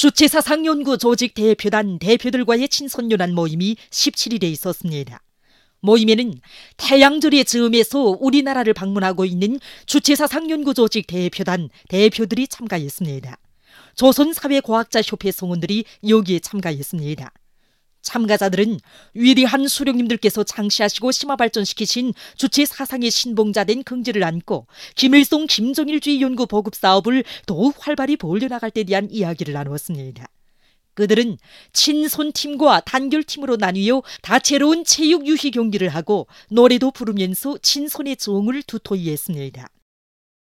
주체사상연구 조직 대표단 대표들과의 친선연한 모임이 17일에 있었습니다. 모임에는 태양절의 즈음에서 우리나라를 방문하고 있는 주체사상연구 조직 대표단 대표들이 참가했습니다. 조선사회과학자협회 성원들이 여기에 참가했습니다. 참가자들은 위대한 수령님들께서 창시하시고 심화발전시키신 주체 사상의 신봉자된 긍지를 안고 김일성 김정일주의 연구 보급 사업을 더욱 활발히 벌려나갈 때 대한 이야기를 나누었습니다. 그들은 친손팀과 단결팀으로 나뉘어 다채로운 체육 유희 경기를 하고 노래도 부르면서 친손의 정을 두토이 했습니다.